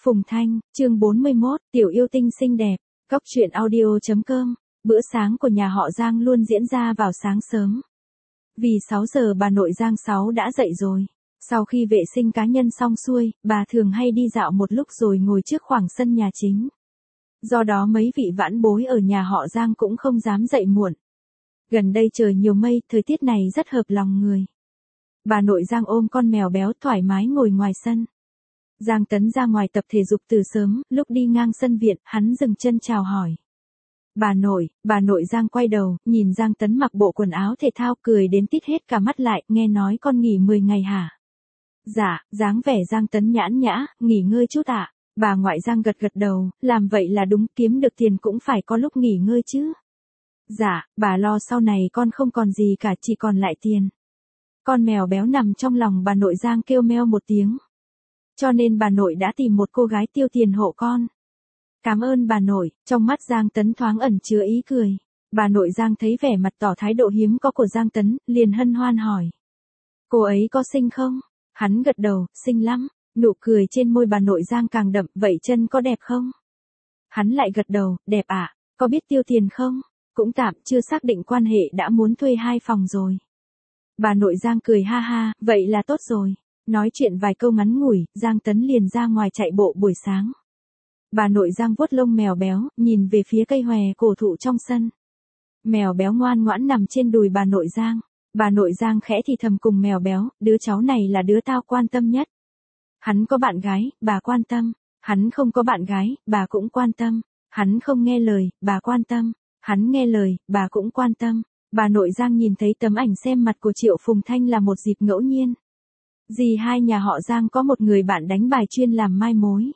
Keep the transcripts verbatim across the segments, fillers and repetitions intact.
Phùng Thanh, chương bốn mươi mốt, tiểu yêu tinh xinh đẹp, Cóc truyện audio.com, bữa sáng của nhà họ Giang luôn diễn ra vào sáng sớm. Vì sáu giờ bà nội Giang Sáu đã dậy rồi. Sau khi vệ sinh cá nhân xong xuôi, bà thường hay đi dạo một lúc rồi ngồi trước khoảng sân nhà chính. Do đó mấy vị vãn bối ở nhà họ Giang cũng không dám dậy muộn. Gần đây trời nhiều mây, thời tiết này rất hợp lòng người. Bà nội Giang ôm con mèo béo thoải mái ngồi ngoài sân. Giang Tấn ra ngoài tập thể dục từ sớm, lúc đi ngang sân viện, hắn dừng chân chào hỏi. Bà nội, bà nội Giang quay đầu, nhìn Giang Tấn mặc bộ quần áo thể thao cười đến tít hết cả mắt lại, nghe nói con nghỉ mười ngày hả? Dạ, dáng vẻ Giang Tấn nhãn nhã, nghỉ ngơi chút ạ. Bà ngoại Giang gật gật đầu, làm vậy là đúng, kiếm được tiền cũng phải có lúc nghỉ ngơi chứ. Dạ, bà lo sau này con không còn gì cả, chỉ còn lại tiền. Con mèo béo nằm trong lòng bà nội Giang kêu meo một tiếng. Cho nên bà nội đã tìm một cô gái tiêu tiền hộ con. Cảm ơn bà nội, trong mắt Giang Tấn thoáng ẩn chứa ý cười. Bà nội Giang thấy vẻ mặt tỏ thái độ hiếm có của Giang Tấn, liền hân hoan hỏi. Cô ấy có xinh không? Hắn gật đầu, xinh lắm. Nụ cười trên môi bà nội Giang càng đậm, vậy chân có đẹp không? Hắn lại gật đầu, đẹp ạ, à? Có biết tiêu tiền không? Cũng tạm, chưa xác định quan hệ đã muốn thuê hai phòng rồi. Bà nội Giang cười ha ha, vậy là tốt rồi. Nói chuyện vài câu ngắn ngủi, Giang Tấn liền ra ngoài chạy bộ buổi sáng. Bà nội Giang vuốt lông mèo béo, nhìn về phía cây hòe cổ thụ trong sân. Mèo béo ngoan ngoãn nằm trên đùi bà nội Giang. Bà nội Giang khẽ thì thầm cùng mèo béo, đứa cháu này là đứa tao quan tâm nhất. Hắn có bạn gái, bà quan tâm. Hắn không có bạn gái, bà cũng quan tâm. Hắn không nghe lời, bà quan tâm. Hắn nghe lời, bà cũng quan tâm. Bà nội Giang nhìn thấy tấm ảnh xem mặt của Triệu Phùng Thanh là một dịp ngẫu nhiên. Dì hai nhà họ Giang có một người bạn đánh bài chuyên làm mai mối.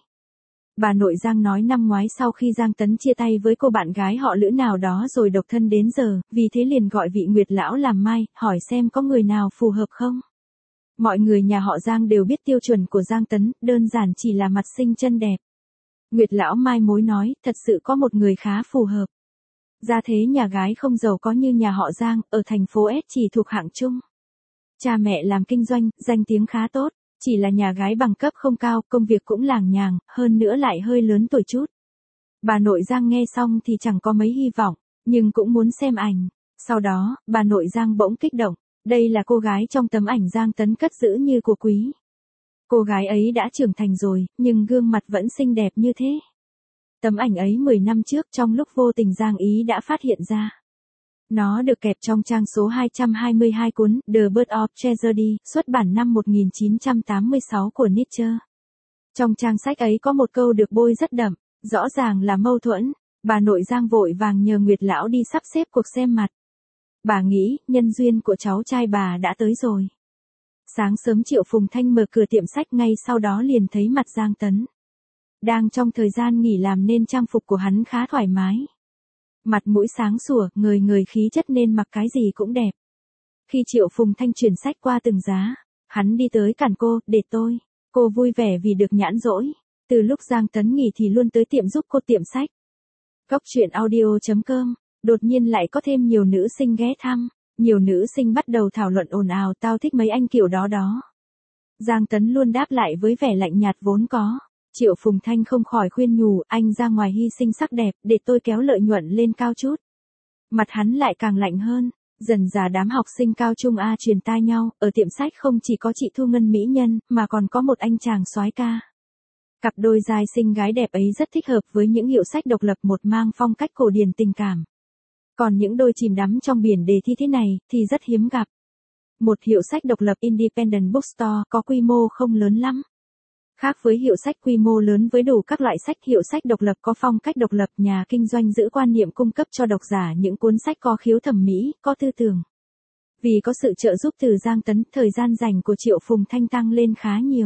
Bà nội Giang nói năm ngoái sau khi Giang Tấn chia tay với cô bạn gái họ Lữ nào đó rồi độc thân đến giờ, vì thế liền gọi vị Nguyệt lão làm mai, hỏi xem có người nào phù hợp không. Mọi người nhà họ Giang đều biết tiêu chuẩn của Giang Tấn, đơn giản chỉ là mặt xinh chân đẹp. Nguyệt lão mai mối nói, thật sự có một người khá phù hợp. Gia thế nhà gái không giàu có như nhà họ Giang, ở thành phố S chỉ thuộc hạng trung. Cha mẹ làm kinh doanh, danh tiếng khá tốt, chỉ là nhà gái bằng cấp không cao, công việc cũng làng nhàng, hơn nữa lại hơi lớn tuổi chút. Bà nội Giang nghe xong thì chẳng có mấy hy vọng, nhưng cũng muốn xem ảnh. Sau đó, bà nội Giang bỗng kích động, đây là cô gái trong tấm ảnh Giang Tấn cất giữ như của quý. Cô gái ấy đã trưởng thành rồi, nhưng gương mặt vẫn xinh đẹp như thế. Tấm ảnh ấy mười năm trước trong lúc vô tình Giang Ý đã phát hiện ra. Nó được kẹp trong trang số hai trăm hai mươi hai cuốn The Bird of Tragedy, xuất bản năm một nghìn chín trăm tám mươi sáu của Nietzsche. Trong trang sách ấy có một câu được bôi rất đậm, rõ ràng là mâu thuẫn. Bà nội Giang vội vàng nhờ Nguyệt lão đi sắp xếp cuộc xem mặt. Bà nghĩ, nhân duyên của cháu trai bà đã tới rồi. Sáng sớm Triệu Phùng Thanh mở cửa tiệm sách, ngay sau đó liền thấy mặt Giang Tấn. Đang trong thời gian nghỉ làm nên trang phục của hắn khá thoải mái. Mặt mũi sáng sủa, người người khí chất nên mặc cái gì cũng đẹp. Khi Triệu Phùng Thanh chuyển sách qua từng giá, hắn đi tới cản cô, để tôi. Cô vui vẻ vì được nhãn dỗi. Từ lúc Giang Tấn nghỉ thì luôn tới tiệm giúp cô tiệm sách. Cóc truyện audio.com, đột nhiên lại có thêm nhiều nữ sinh ghé thăm. Nhiều nữ sinh bắt đầu thảo luận ồn ào, tao thích mấy anh kiểu đó đó. Giang Tấn luôn đáp lại với vẻ lạnh nhạt vốn có. Triệu Phùng Thanh không khỏi khuyên nhủ, anh ra ngoài hy sinh sắc đẹp, để tôi kéo lợi nhuận lên cao chút. Mặt hắn lại càng lạnh hơn, dần dà đám học sinh cao trung A truyền tai nhau, ở tiệm sách không chỉ có chị Thu Ngân mỹ nhân, mà còn có một anh chàng soái ca. Cặp đôi giai sinh gái đẹp ấy rất thích hợp với những hiệu sách độc lập, một mang phong cách cổ điển tình cảm. Còn những đôi chìm đắm trong biển đề thi thế này, thì rất hiếm gặp. Một hiệu sách độc lập Independent Bookstore có quy mô không lớn lắm. Khác với hiệu sách quy mô lớn với đủ các loại sách, hiệu sách độc lập có phong cách độc lập, nhà kinh doanh giữ quan niệm cung cấp cho độc giả những cuốn sách có khiếu thẩm mỹ, có tư tưởng. Vì có sự trợ giúp từ Giang Tấn, thời gian rảnh của Triệu Phùng Thanh tăng lên khá nhiều.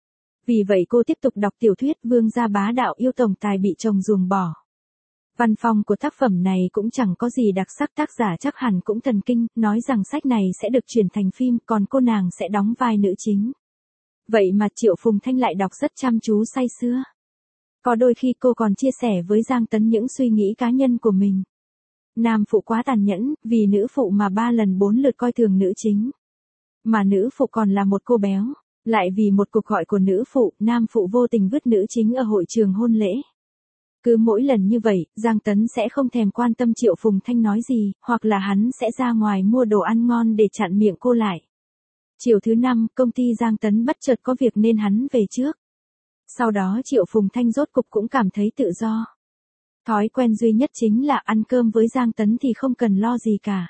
Vì vậy cô tiếp tục đọc tiểu thuyết Vương gia bá đạo yêu tổng tài bị chồng ruồng bỏ. Văn phong của tác phẩm này cũng chẳng có gì đặc sắc, tác giả chắc hẳn cũng thần kinh, nói rằng sách này sẽ được chuyển thành phim, còn cô nàng sẽ đóng vai nữ chính. Vậy mà Triệu Phùng Thanh lại đọc rất chăm chú say sưa. Có đôi khi cô còn chia sẻ với Giang Tấn những suy nghĩ cá nhân của mình. Nam phụ quá tàn nhẫn, vì nữ phụ mà ba lần bốn lượt coi thường nữ chính. Mà nữ phụ còn là một cô béo. Lại vì một cuộc gọi của nữ phụ, nam phụ vô tình vứt nữ chính ở hội trường hôn lễ. Cứ mỗi lần như vậy, Giang Tấn sẽ không thèm quan tâm Triệu Phùng Thanh nói gì, hoặc là hắn sẽ ra ngoài mua đồ ăn ngon để chặn miệng cô lại. Chiều thứ năm, công ty Giang Tấn bất chợt có việc nên hắn về trước. Sau đó Triệu Phùng Thanh rốt cục cũng cảm thấy tự do. Thói quen duy nhất chính là ăn cơm với Giang Tấn thì không cần lo gì cả.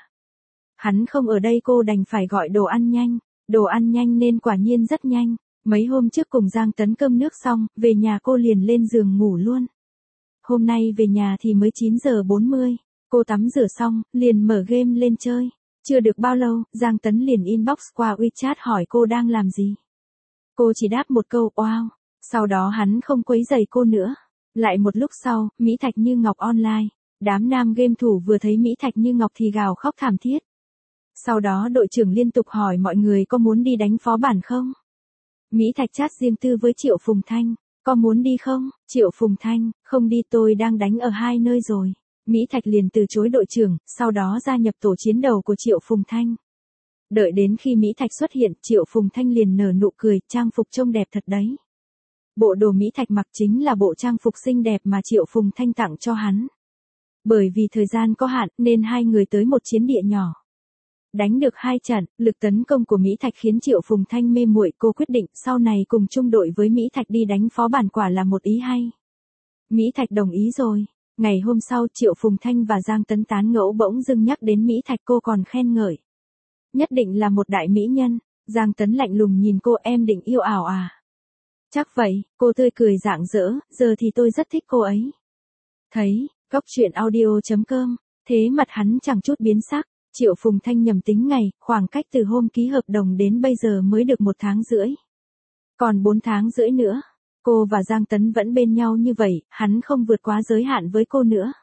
Hắn không ở đây cô đành phải gọi đồ ăn nhanh. Đồ ăn nhanh nên quả nhiên rất nhanh. Mấy hôm trước cùng Giang Tấn cơm nước xong, về nhà cô liền lên giường ngủ luôn. Hôm nay về nhà thì mới chín giờ bốn mươi, cô tắm rửa xong, liền mở game lên chơi. Chưa được bao lâu, Giang Tấn liền inbox qua WeChat hỏi cô đang làm gì. Cô chỉ đáp một câu wow, sau đó hắn không quấy rầy cô nữa. Lại một lúc sau, Mỹ Thạch Như Ngọc online, đám nam game thủ vừa thấy Mỹ Thạch Như Ngọc thì gào khóc thảm thiết. Sau đó đội trưởng liên tục hỏi mọi người có muốn đi đánh phó bản không? Mỹ Thạch chat riêng tư với Triệu Phùng Thanh, có muốn đi không? Triệu Phùng Thanh, không đi tôi đang đánh ở hai nơi rồi. Mỹ Thạch liền từ chối đội trưởng, sau đó gia nhập tổ chiến đầu của Triệu Phùng Thanh. Đợi đến khi Mỹ Thạch xuất hiện, Triệu Phùng Thanh liền nở nụ cười, trang phục trông đẹp thật đấy. Bộ đồ Mỹ Thạch mặc chính là bộ trang phục xinh đẹp mà Triệu Phùng Thanh tặng cho hắn. Bởi vì thời gian có hạn nên hai người tới một chiến địa nhỏ. Đánh được hai trận, lực tấn công của Mỹ Thạch khiến Triệu Phùng Thanh mê muội, cô quyết định sau này cùng chung đội với Mỹ Thạch đi đánh phó bản, quả là một ý hay. Mỹ Thạch đồng ý rồi. Ngày hôm sau Triệu Phùng Thanh và Giang Tấn tán ngẫu bỗng dưng nhắc đến Mỹ Thạch, cô còn khen ngợi. Nhất định là một đại mỹ nhân. Giang Tấn lạnh lùng nhìn cô, em định yêu ảo à? Chắc vậy, cô tươi cười rạng rỡ, giờ thì tôi rất thích cô ấy. Thấy, góc truyện audio chấm com, thế mặt hắn chẳng chút biến sắc. Triệu Phùng Thanh nhầm tính ngày, khoảng cách từ hôm ký hợp đồng đến bây giờ mới được một tháng rưỡi. Còn bốn tháng rưỡi nữa, cô và Giang Tấn vẫn bên nhau như vậy, hắn không vượt quá giới hạn với cô nữa.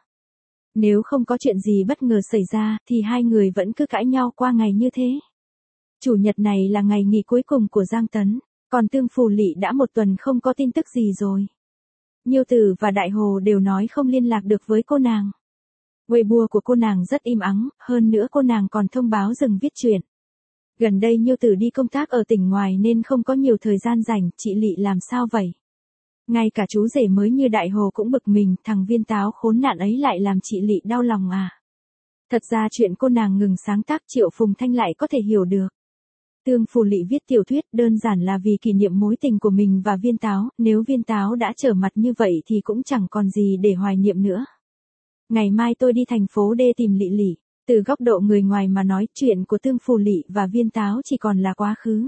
Nếu không có chuyện gì bất ngờ xảy ra, thì hai người vẫn cứ cãi nhau qua ngày như thế. Chủ nhật này là ngày nghỉ cuối cùng của Giang Tấn, còn Tương Phù Lị đã một tuần không có tin tức gì rồi. Nhiêu Tử và Đại Hồ đều nói không liên lạc được với cô nàng. Weibo của cô nàng rất im ắng, hơn nữa cô nàng còn thông báo dừng viết truyện. Gần đây Nhiêu Tử đi công tác ở tỉnh ngoài nên không có nhiều thời gian rảnh, chị Lị làm sao vậy? Ngay cả chú rể mới như Đại Hồ cũng bực mình, thằng Viên Táo khốn nạn ấy lại làm chị Lị đau lòng à? Thật ra chuyện cô nàng ngừng sáng tác Triệu Phùng Thanh lại có thể hiểu được. Tương Phù Lị viết tiểu thuyết đơn giản là vì kỷ niệm mối tình của mình và Viên Táo, nếu Viên Táo đã trở mặt như vậy thì cũng chẳng còn gì để hoài niệm nữa. Ngày mai tôi đi thành phố D tìm Lị Lị, từ góc độ người ngoài mà nói, chuyện của Tương Phù Lị và Viên Táo chỉ còn là quá khứ.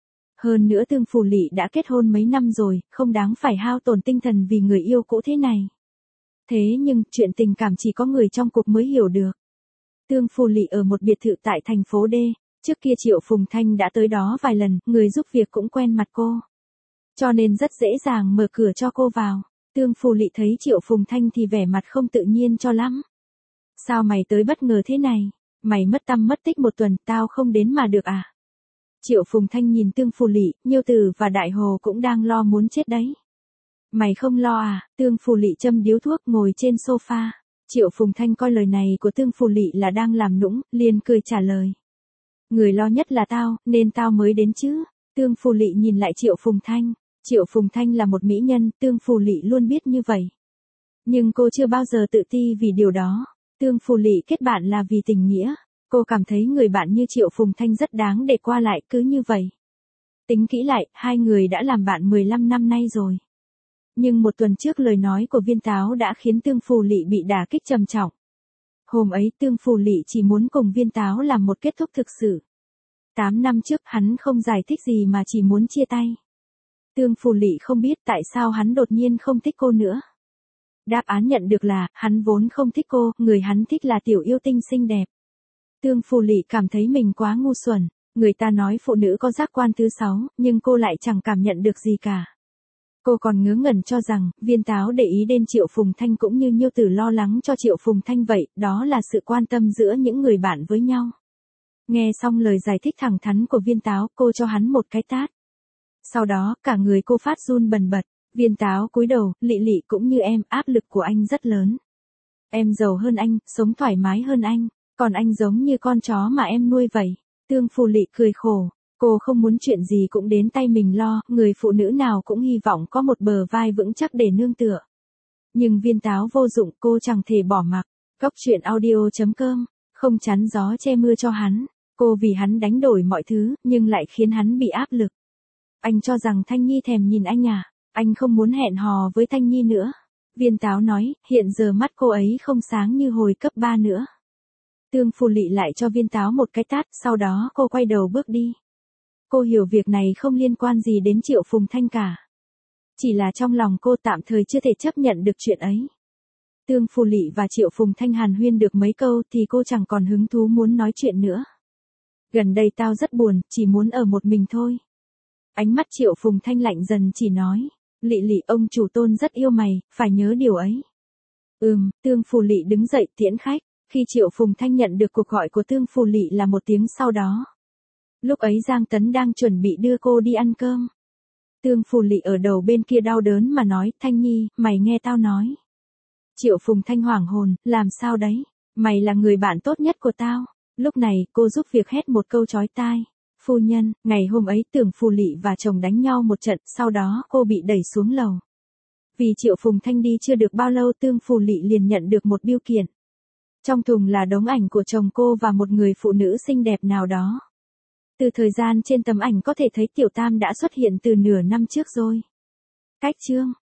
Hơn nữa Tương Phù Lị đã kết hôn mấy năm rồi, không đáng phải hao tổn tinh thần vì người yêu cũ thế này. Thế nhưng, chuyện tình cảm chỉ có người trong cuộc mới hiểu được. Tương Phù Lị ở một biệt thự tại thành phố D, trước kia Triệu Phùng Thanh đã tới đó vài lần, người giúp việc cũng quen mặt cô. Cho nên rất dễ dàng mở cửa cho cô vào. Tương Phù Lị thấy Triệu Phùng Thanh thì vẻ mặt không tự nhiên cho lắm. Sao mày tới bất ngờ thế này? Mày mất tăm mất tích một tuần, tao không đến mà được à? Triệu Phùng Thanh nhìn Tương Phù Lị, Nhiêu Tử và Đại Hồ cũng đang lo muốn chết đấy. Mày không lo à? Tương Phù Lị châm điếu thuốc ngồi trên sofa. Triệu Phùng Thanh coi lời này của Tương Phù Lị là đang làm nũng, liền cười trả lời. Người lo nhất là tao, nên tao mới đến chứ. Tương Phù Lị nhìn lại Triệu Phùng Thanh. Triệu Phùng Thanh là một mỹ nhân, Tương Phù Lị luôn biết như vậy. Nhưng cô chưa bao giờ tự ti vì điều đó. Tương Phù Lị kết bạn là vì tình nghĩa. Cô cảm thấy người bạn như Triệu Phùng Thanh rất đáng để qua lại, cứ như vậy. Tính kỹ lại, hai người đã làm bạn mười lăm năm nay rồi. Nhưng một tuần trước lời nói của Viên Táo đã khiến Tương Phù Lị bị đả kích trầm trọng. Hôm ấy Tương Phù Lị chỉ muốn cùng Viên Táo làm một kết thúc thực sự. Tám năm trước hắn không giải thích gì mà chỉ muốn chia tay. Tương Phù Lị không biết tại sao hắn đột nhiên không thích cô nữa. Đáp án nhận được là, hắn vốn không thích cô, người hắn thích là tiểu yêu tinh xinh đẹp. Tương Phù Lị cảm thấy mình quá ngu xuẩn, người ta nói phụ nữ có giác quan thứ sáu, nhưng cô lại chẳng cảm nhận được gì cả. Cô còn ngớ ngẩn cho rằng, Viên Táo để ý đến Triệu Phùng Thanh cũng như Nhiêu Tử lo lắng cho Triệu Phùng Thanh vậy, đó là sự quan tâm giữa những người bạn với nhau. Nghe xong lời giải thích thẳng thắn của Viên Táo, cô cho hắn một cái tát. Sau đó, cả người cô phát run bần bật. Viên Táo cúi đầu, Lị Lị cũng như em, áp lực của anh rất lớn. Em giàu hơn anh, sống thoải mái hơn anh, còn anh giống như con chó mà em nuôi vậy. Tương Phù Lị cười khổ, Cô không muốn chuyện gì cũng đến tay mình lo, người phụ nữ nào cũng hy vọng có một bờ vai vững chắc để nương tựa. Nhưng Viên Táo vô dụng, cô chẳng thể bỏ mặc. Cóc truyện audio chấm com, không chắn gió che mưa cho hắn. Cô vì hắn đánh đổi mọi thứ, nhưng lại khiến hắn bị áp lực. Anh cho rằng Thanh Nhi thèm nhìn anh à? Anh không muốn hẹn hò với Thanh Nhi nữa. Viên Táo nói, hiện giờ mắt cô ấy không sáng như hồi cấp ba nữa. Tương Phù Lị lại cho Viên Táo một cái tát, sau đó cô quay đầu bước đi. Cô hiểu việc này không liên quan gì đến Triệu Phùng Thanh cả. Chỉ là trong lòng cô tạm thời chưa thể chấp nhận được chuyện ấy. Tương Phù Lị và Triệu Phùng Thanh hàn huyên được mấy câu thì cô chẳng còn hứng thú muốn nói chuyện nữa. Gần đây tao rất buồn, chỉ muốn ở một mình thôi. Ánh mắt Triệu Phùng Thanh lạnh dần chỉ nói, Lị Lị ông chủ Tôn rất yêu mày, phải nhớ điều ấy. Ừm, Tương Phù Lị đứng dậy tiễn khách. Khi Triệu Phùng Thanh nhận được cuộc gọi của Tương Phù Lị là một tiếng sau đó. Lúc ấy Giang Tấn đang chuẩn bị đưa cô đi ăn cơm. Tương Phù Lị ở đầu bên kia đau đớn mà nói, Thanh Nhi, mày nghe tao nói. Triệu Phùng Thanh hoảng hồn, làm sao đấy? Mày là người bạn tốt nhất của tao. Lúc này, cô giúp việc hét một câu chói tai. Phu nhân, ngày hôm ấy Tưởng Phù Lị và chồng đánh nhau một trận, sau đó cô bị đẩy xuống lầu. Vì Triệu Phùng Thanh đi chưa được bao lâu Tương Phù Lị liền nhận được một bưu kiện. Trong thùng là đống ảnh của chồng cô và một người phụ nữ xinh đẹp nào đó. Từ thời gian trên tấm ảnh có thể thấy Tiểu Tam đã xuất hiện từ nửa năm trước rồi. Cách chương